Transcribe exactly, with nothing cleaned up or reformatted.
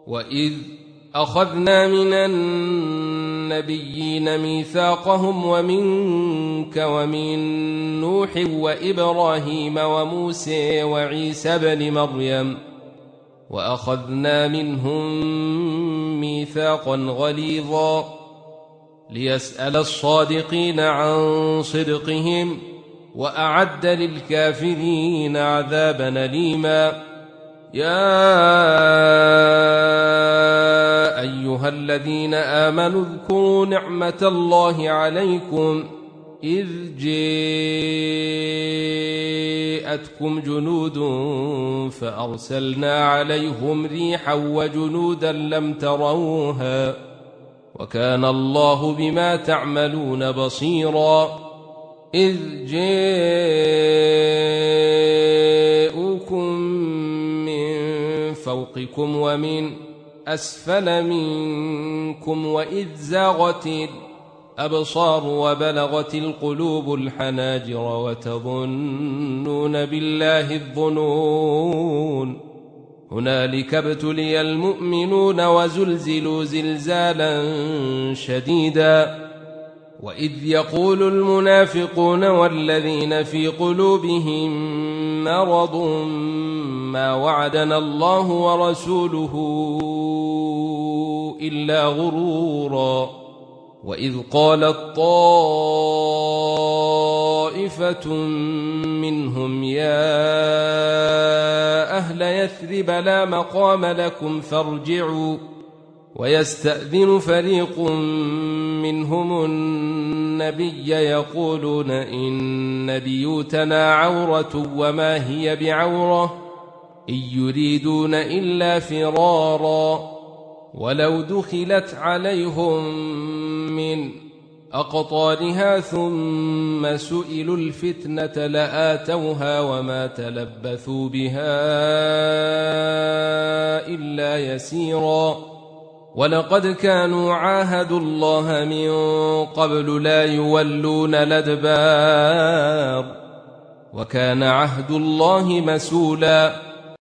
وإذ أخذنا من النبيين ميثاقهم ومنك ومن نوح وإبراهيم وموسى وعيسى بن مريم وأخذنا منهم ميثاقا غليظا ليسأل الصادقين عن صدقهم وأعد للكافرين عذابا أليما. يا أيها الذين آمنوا اذكروا نعمة الله عليكم إذ جاءتكم جنود فأرسلنا عليهم ريحا وجنودا لم تروها وكان الله بما تعملون بصيرا. إذ جاءوكم من فوقكم ومن أسفل منكم وإذ زاغت الأبصار وبلغت القلوب الحناجر وتظنون بالله الظنون هنالك ابتلي المؤمنون وزلزلوا زلزالا شديدا. وإذ يقول المنافقون والذين في قلوبهم مرض ما وعدنا الله ورسوله إلا غرورا. وإذ قالت طائفة منهم يا أهل يثرب لا مقام لكم فارجعوا ويستأذن فريق منهم النبي يقولون إن بيوتنا عورة وما هي بعورة إن يريدون إلا فرارا ولو دخلت عليهم من أقطارها ثم سئلوا الفتنة لآتوها وما تلبثوا بها إلا يسيرا. ولقد كانوا عاهدوا الله من قبل لا يولون الأدبار وكان عهد الله مسؤولا.